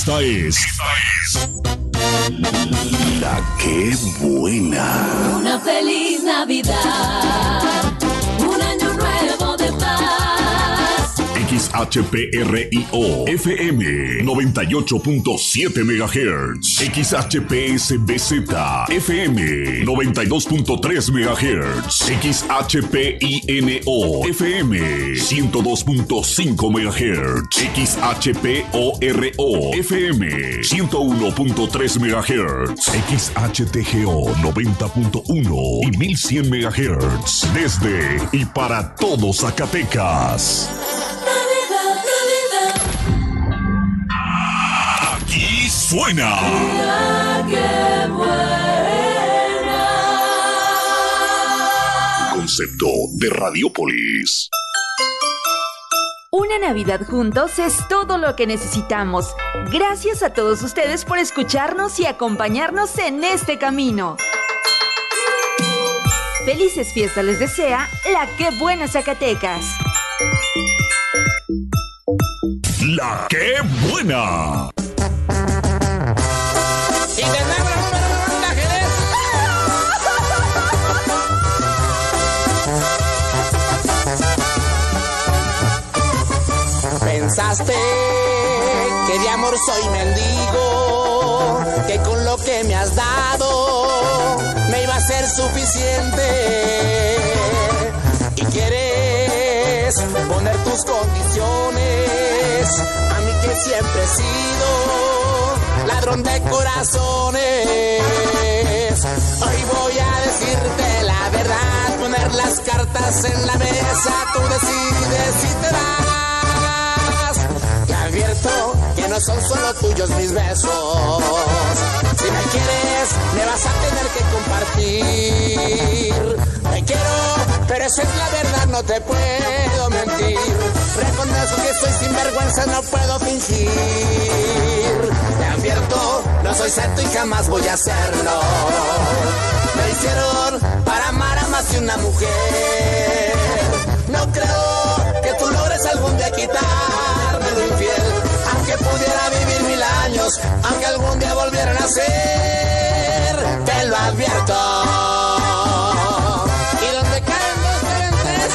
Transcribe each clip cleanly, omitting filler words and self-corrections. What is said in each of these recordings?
Esta es La Qué Buena. Una feliz Navidad, un año nuevo de paz. XHPRIO FM 98.7 MHz. XHPSBZ FM 92.3 MHz. XHPINO FM 102.5 MHz. XHPORO FM 101.3 MHz. XHTGO 90.1 y 1100 MHz. Desde y para todo Zacatecas. Aquí suena La Qué Buena. Concepto de Radiópolis. Una Navidad juntos es todo lo que necesitamos. Gracias a todos ustedes por escucharnos y acompañarnos en este camino. Felices fiestas les desea La Qué Buena Zacatecas. La Qué Buena. Y de nuevo la Jerez. Pensaste que de amor soy mendigo, que con lo que me has dado me iba a ser suficiente. Y quieres poner tus condiciones a mí que siempre he sido ladrón de corazones. Hoy voy a decirte la verdad, poner las cartas en la mesa, tú decides si te vas. Te advierto que no son solo tuyos mis besos. Si me quieres, me vas a tener que compartir. Te quiero, pero esa es la verdad, no te puedo mentir. Reconozco que soy sinvergüenza, no puedo fingir. Te advierto, no soy santo y jamás voy a hacerlo. Me hicieron para amar a más de una mujer. No creo que tú logres algún día quitarme lo infiel. Aunque pudiera vivir 1000 años, aunque algún día volviera a nacer, te lo advierto. Y donde caen dos, caen tres.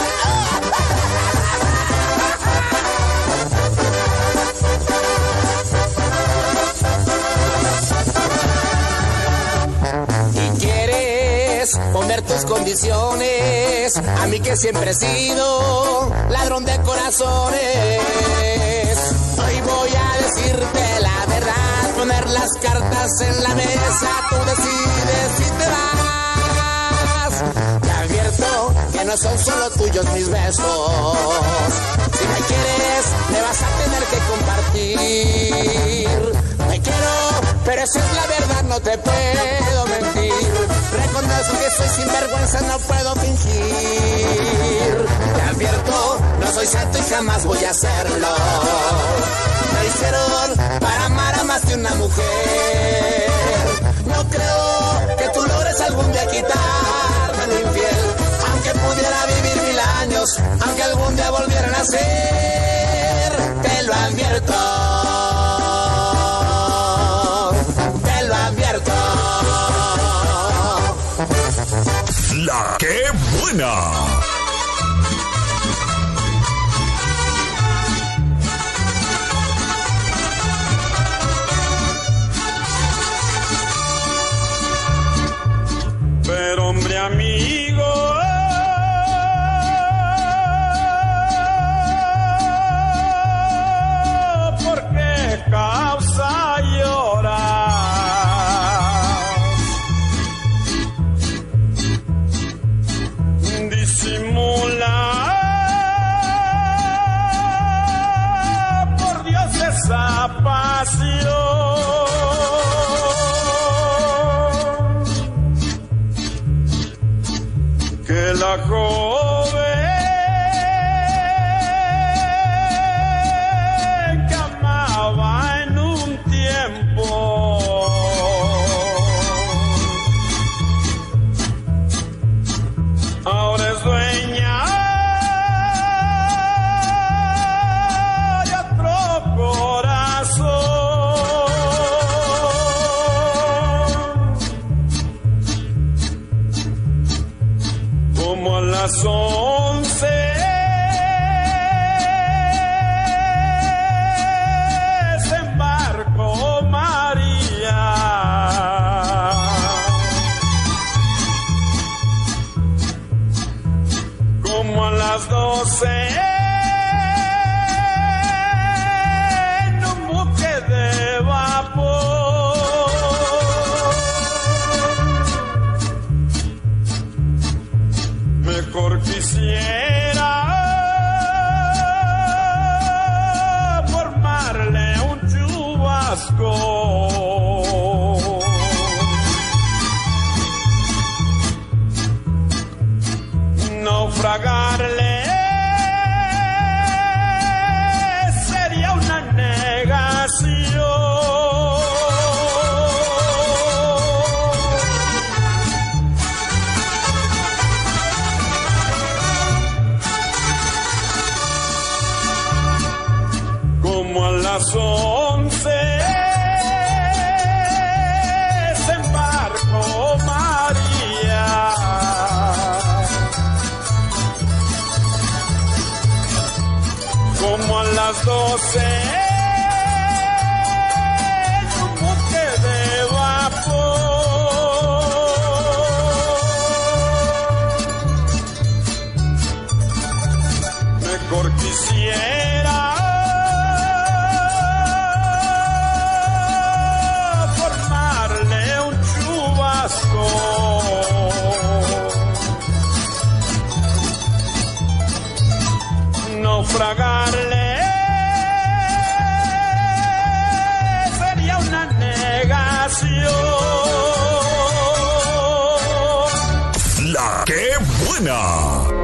Y quieres poner tus condiciones a mí que siempre he sido ladrón de corazones. Hoy voy a decirte la verdad, poner las cartas en la mesa, tú decides si te vas. Te advierto que no son solo tuyos mis besos. Si me quieres, me vas a tener que compartir. Te quiero, pero esa es la verdad, no te puedo mentir. Reconozco que soy sinvergüenza, no puedo fingir. Te advierto, no soy santo y jamás voy a hacerlo. Me hicieron para amar a más de una mujer. No creo que tú logres algún día quitarme lo infiel. Aunque pudiera vivir 1000 años, aunque algún día volviera a nacer, te lo advierto. Te lo advierto. La Qué Buena. Pero hombre amigo, ¿por qué causa llorar? Disimula las 12 en un buque de vapor. Mejor quisiera formarle un chubasco, naufragarle sería una negación. Como a las 11 se embarcó María, como a las 12 en un buque de vapor. Mejor quisiera formarle un chubasco, naufragarle sería una negación. La que buena.